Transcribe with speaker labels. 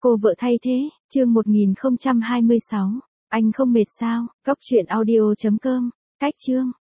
Speaker 1: Cô vợ thay thế, chương 1026. Anh không mệt sao? Cóc truyện audio.com. Cách chương.